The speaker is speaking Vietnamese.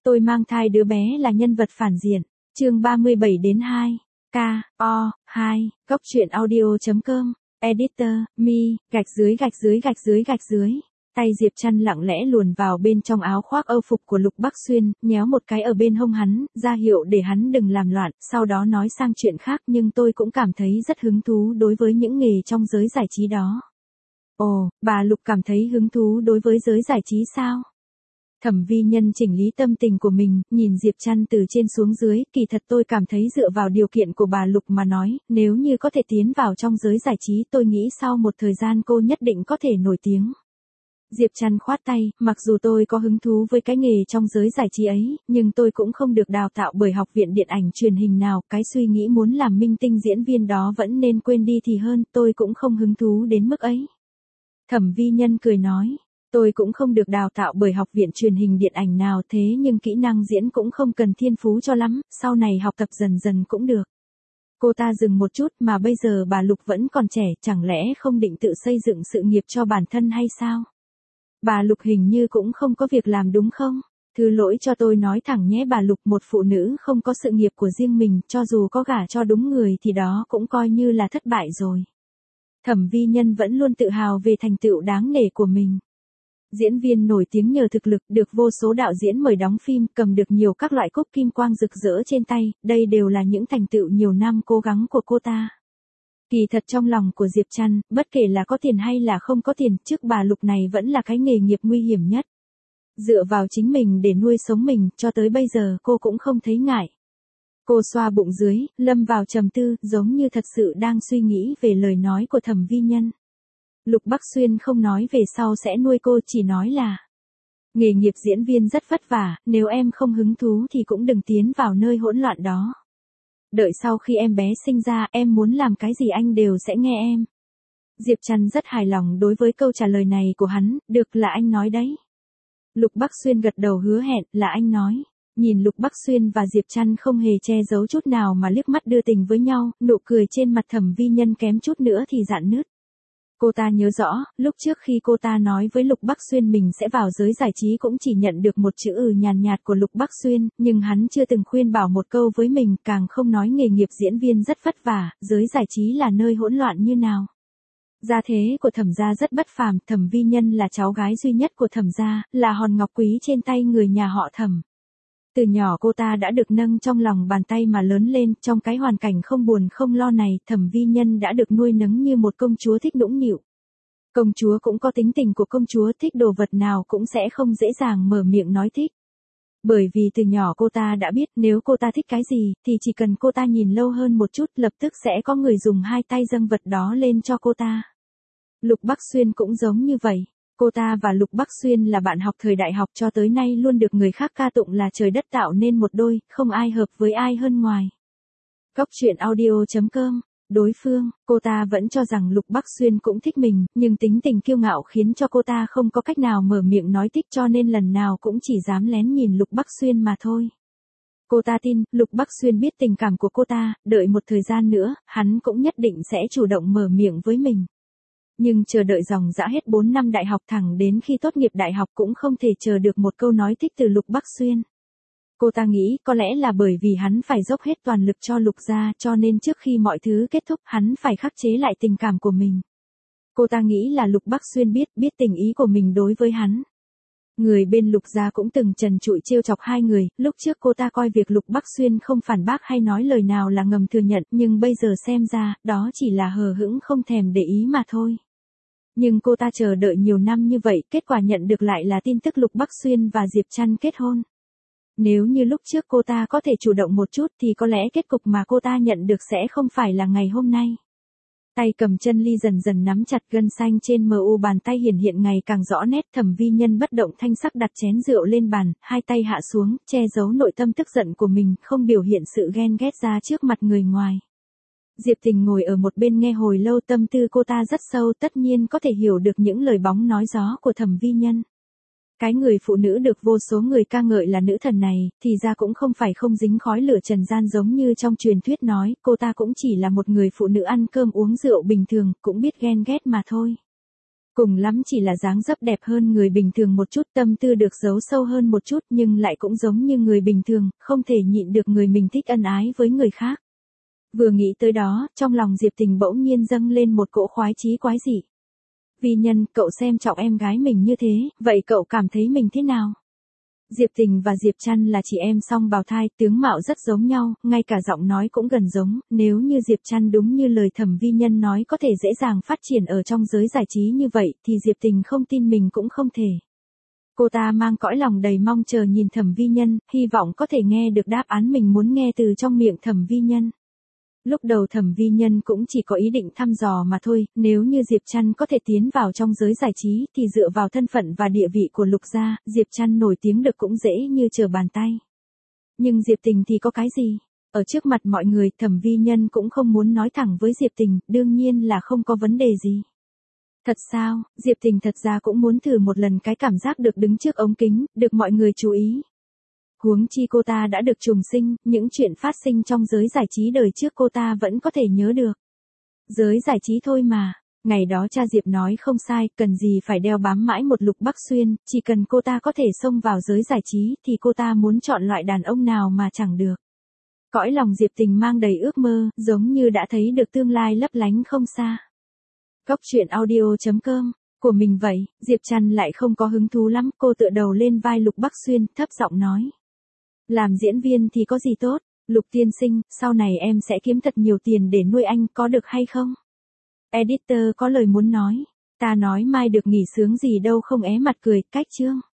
Tôi mang thai đứa bé là nhân vật phản diện. Chương 37-2. K.O.2. Góc truyện audio.com. Editor, mi, _. Tay Diệp Trăn lặng lẽ luồn vào bên trong áo khoác âu phục của Lục Bắc Xuyên, nhéo một cái ở bên hông hắn, ra hiệu để hắn đừng làm loạn, sau đó nói sang chuyện khác, nhưng tôi cũng cảm thấy rất hứng thú đối với những nghề trong giới giải trí đó. Ồ, bà Lục cảm thấy hứng thú đối với giới giải trí sao? Thẩm Vi Nhân chỉnh lý tâm tình của mình, nhìn Diệp Trăn từ trên xuống dưới, kỳ thật tôi cảm thấy dựa vào điều kiện của bà Lục mà nói, nếu như có thể tiến vào trong giới giải trí tôi nghĩ sau một thời gian cô nhất định có thể nổi tiếng. Diệp Trăn khoát tay, mặc dù tôi có hứng thú với cái nghề trong giới giải trí ấy, nhưng tôi cũng không được đào tạo bởi học viện điện ảnh truyền hình nào, cái suy nghĩ muốn làm minh tinh diễn viên đó vẫn nên quên đi thì hơn, tôi cũng không hứng thú đến mức ấy. Thẩm Vi Nhân cười nói. Tôi cũng không được đào tạo bởi học viện truyền hình điện ảnh nào thế nhưng kỹ năng diễn cũng không cần thiên phú cho lắm, sau này học tập dần dần cũng được. Cô ta dừng một chút mà bây giờ bà Lục vẫn còn trẻ, chẳng lẽ không định tự xây dựng sự nghiệp cho bản thân hay sao? Bà Lục hình như cũng không có việc làm đúng không? Thứ lỗi cho tôi nói thẳng nhé bà Lục, một phụ nữ không có sự nghiệp của riêng mình, cho dù có gả cho đúng người thì đó cũng coi như là thất bại rồi. Thẩm Vi Nhân vẫn luôn tự hào về thành tựu đáng nể của mình. Diễn viên nổi tiếng nhờ thực lực, được vô số đạo diễn mời đóng phim, cầm được nhiều các loại cúp kim quang rực rỡ trên tay, đây đều là những thành tựu nhiều năm cố gắng của cô ta. Kỳ thật trong lòng của Diệp Trăn, bất kể là có tiền hay là không có tiền, trước bà Lục này vẫn là cái nghề nghiệp nguy hiểm nhất. Dựa vào chính mình để nuôi sống mình, cho tới bây giờ cô cũng không thấy ngại. Cô xoa bụng dưới, lâm vào trầm tư, giống như thật sự đang suy nghĩ về lời nói của Thẩm Vi Nhân. Lục Bắc Xuyên không nói về sau sẽ nuôi cô, chỉ nói là nghề nghiệp diễn viên rất vất vả, nếu em không hứng thú thì cũng đừng tiến vào nơi hỗn loạn đó. Đợi sau khi em bé sinh ra, em muốn làm cái gì anh đều sẽ nghe em. Diệp Trăn rất hài lòng đối với câu trả lời này của hắn, được là anh nói đấy. Lục Bắc Xuyên gật đầu hứa hẹn, là anh nói. Nhìn Lục Bắc Xuyên và Diệp Trăn không hề che giấu chút nào mà liếc mắt đưa tình với nhau, nụ cười trên mặt Thẩm Vi Nhân kém chút nữa thì rạn nứt. Cô ta nhớ rõ, lúc trước khi cô ta nói với Lục Bắc Xuyên mình sẽ vào giới giải trí cũng chỉ nhận được một chữ nhàn nhạt của Lục Bắc Xuyên, nhưng hắn chưa từng khuyên bảo một câu với mình, càng không nói nghề nghiệp diễn viên rất vất vả, giới giải trí là nơi hỗn loạn như nào. Gia thế của Thẩm gia rất bất phàm, Thẩm Vi Nhân là cháu gái duy nhất của Thẩm gia, là hòn ngọc quý trên tay người nhà họ Thẩm. Từ nhỏ cô ta đã được nâng trong lòng bàn tay mà lớn lên, trong cái hoàn cảnh không buồn không lo này, Thẩm Vi Nhân đã được nuôi nấng như một công chúa thích nũng nịu. Công chúa cũng có tính tình của công chúa, thích đồ vật nào cũng sẽ không dễ dàng mở miệng nói thích. Bởi vì từ nhỏ cô ta đã biết nếu cô ta thích cái gì, thì chỉ cần cô ta nhìn lâu hơn một chút lập tức sẽ có người dùng hai tay dâng vật đó lên cho cô ta. Lục Bắc Xuyên cũng giống như vậy. Cô ta và Lục Bắc Xuyên là bạn học thời đại học cho tới nay luôn được người khác ca tụng là trời đất tạo nên một đôi, không ai hợp với ai hơn ngoài. Góc truyện audio.com. Đối phương, cô ta vẫn cho rằng Lục Bắc Xuyên cũng thích mình, nhưng tính tình kiêu ngạo khiến cho cô ta không có cách nào mở miệng nói thích cho nên lần nào cũng chỉ dám lén nhìn Lục Bắc Xuyên mà thôi. Cô ta tin, Lục Bắc Xuyên biết tình cảm của cô ta, đợi một thời gian nữa, hắn cũng nhất định sẽ chủ động mở miệng với mình. Nhưng chờ đợi dòng dã hết 4 năm đại học thẳng đến khi tốt nghiệp đại học cũng không thể chờ được một câu nói thích từ Lục Bắc Xuyên. Cô ta nghĩ có lẽ là bởi vì hắn phải dốc hết toàn lực cho Lục gia cho nên trước khi mọi thứ kết thúc hắn phải khắc chế lại tình cảm của mình. Cô ta nghĩ là Lục Bắc Xuyên biết tình ý của mình đối với hắn. Người bên Lục gia cũng từng trần trụi trêu chọc hai người, lúc trước cô ta coi việc Lục Bắc Xuyên không phản bác hay nói lời nào là ngầm thừa nhận, nhưng bây giờ xem ra, đó chỉ là hờ hững không thèm để ý mà thôi. Nhưng cô ta chờ đợi nhiều năm như vậy, kết quả nhận được lại là tin tức Lục Bắc Xuyên và Diệp Trăn kết hôn. Nếu như lúc trước cô ta có thể chủ động một chút thì có lẽ kết cục mà cô ta nhận được sẽ không phải là ngày hôm nay. Tay cầm chân ly dần dần nắm chặt, gân xanh trên mu bàn tay hiện ngày càng rõ nét. Thẩm Vi Nhân bất động thanh sắc đặt chén rượu lên bàn, hai tay hạ xuống, che giấu nội tâm tức giận của mình, không biểu hiện sự ghen ghét ra trước mặt người ngoài. Diệp Tình ngồi ở một bên nghe hồi lâu, tâm tư cô ta rất sâu, tất nhiên có thể hiểu được những lời bóng nói gió của Thẩm Vi Nhân. Cái người phụ nữ được vô số người ca ngợi là nữ thần này, thì ra cũng không phải không dính khói lửa trần gian giống như trong truyền thuyết nói, cô ta cũng chỉ là một người phụ nữ ăn cơm uống rượu bình thường, cũng biết ghen ghét mà thôi. Cùng lắm chỉ là dáng dấp đẹp hơn người bình thường một chút, tâm tư được giấu sâu hơn một chút nhưng lại cũng giống như người bình thường, không thể nhịn được người mình thích ân ái với người khác. Vừa nghĩ tới đó, trong lòng Diệp Tình bỗng nhiên dâng lên một cỗ khoái chí quái dị. Vi Nhân, cậu xem trọng em gái mình như thế, vậy cậu cảm thấy mình thế nào? Diệp Tình và Diệp Trăn là chị em song bào thai, tướng mạo rất giống nhau, ngay cả giọng nói cũng gần giống, nếu như Diệp Trăn đúng như lời Thẩm Vi Nhân nói có thể dễ dàng phát triển ở trong giới giải trí như vậy, thì Diệp Tình không tin mình cũng không thể. Cô ta mang cõi lòng đầy mong chờ nhìn Thẩm Vi Nhân, hy vọng có thể nghe được đáp án mình muốn nghe từ trong miệng Thẩm Vi Nhân. Lúc đầu Thẩm Vi Nhân cũng chỉ có ý định thăm dò mà thôi, nếu như Diệp Trăn có thể tiến vào trong giới giải trí thì dựa vào thân phận và địa vị của Lục gia, Diệp Trăn nổi tiếng được cũng dễ như trở bàn tay. Nhưng Diệp Tình thì có cái gì? Ở trước mặt mọi người, Thẩm Vi Nhân cũng không muốn nói thẳng với Diệp Tình, đương nhiên là không có vấn đề gì. Thật sao, Diệp Tình thật ra cũng muốn thử một lần cái cảm giác được đứng trước ống kính, được mọi người chú ý. Huống chi cô ta đã được trùng sinh, những chuyện phát sinh trong giới giải trí đời trước cô ta vẫn có thể nhớ được. Giới giải trí thôi mà, ngày đó cha Diệp nói không sai, cần gì phải đeo bám mãi một Lục Bắc Xuyên, chỉ cần cô ta có thể xông vào giới giải trí thì cô ta muốn chọn loại đàn ông nào mà chẳng được. Cõi lòng Diệp Tình mang đầy ước mơ, giống như đã thấy được tương lai lấp lánh không xa. Cốc truyện audio.com của mình vậy, Diệp Trăn lại không có hứng thú lắm, cô tựa đầu lên vai Lục Bắc Xuyên, thấp giọng nói. Làm diễn viên thì có gì tốt, Lục tiên sinh, sau này em sẽ kiếm thật nhiều tiền để nuôi anh, có được hay không? Editor có lời muốn nói, ta nói mai được nghỉ sướng gì đâu không, é mặt cười, cách chương.